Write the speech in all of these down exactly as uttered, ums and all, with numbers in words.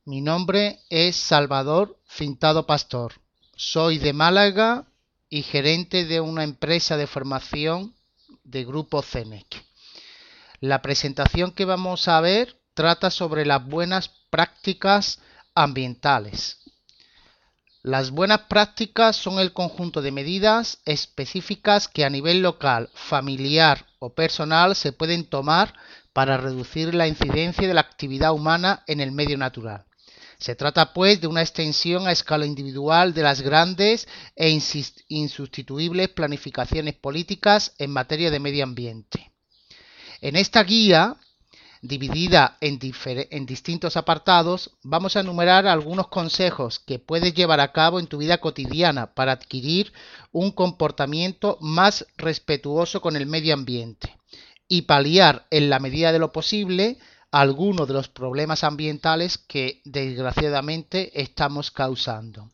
Mi nombre es Salvador Cintado Pastor. Soy de Málaga y gerente de una empresa de formación de Grupo CENEC. La presentación que vamos a ver trata sobre las buenas prácticas ambientales. Las buenas prácticas son el conjunto de medidas específicas que a nivel local, familiar o personal se pueden tomar para reducir la incidencia de la actividad humana en el medio natural. Se trata, pues, de una extensión a escala individual de las grandes e insustituibles planificaciones políticas en materia de medio ambiente. En esta guía, dividida en, en distintos apartados, vamos a enumerar algunos consejos que puedes llevar a cabo en tu vida cotidiana para adquirir un comportamiento más respetuoso con el medio ambiente y paliar, en la medida de lo posible, algunos de los problemas ambientales que desgraciadamente estamos causando.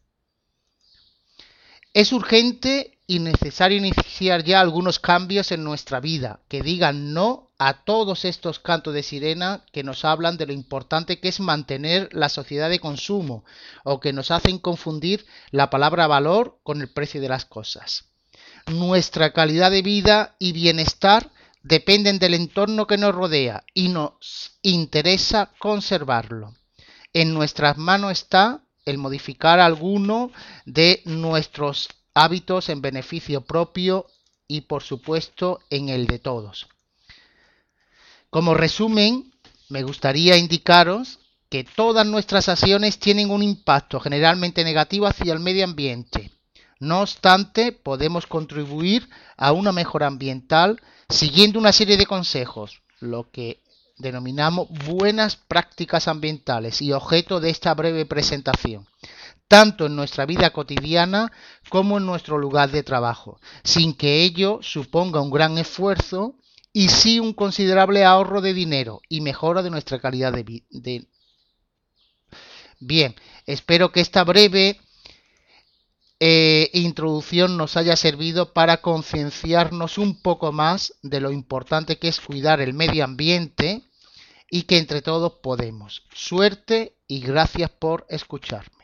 Es urgente y necesario iniciar ya algunos cambios en nuestra vida que digan no a todos estos cantos de sirena que nos hablan de lo importante que es mantener la sociedad de consumo o que nos hacen confundir la palabra valor con el precio de las cosas. Nuestra calidad de vida y bienestar dependen del entorno que nos rodea y nos interesa conservarlo. En nuestras manos está el modificar alguno de nuestros hábitos en beneficio propio y, por supuesto, en el de todos. Como resumen, me gustaría indicaros que todas nuestras acciones tienen un impacto generalmente negativo hacia el medio ambiente. No obstante, podemos contribuir a una mejora ambiental siguiendo una serie de consejos, lo que denominamos buenas prácticas ambientales y objeto de esta breve presentación, tanto en nuestra vida cotidiana como en nuestro lugar de trabajo, sin que ello suponga un gran esfuerzo y sí un considerable ahorro de dinero y mejora de nuestra calidad de vida. Bien, espero que esta breve Eh, introducción nos haya servido para concienciarnos un poco más de lo importante que es cuidar el medio ambiente y que entre todos podemos. Suerte y gracias por escuchar.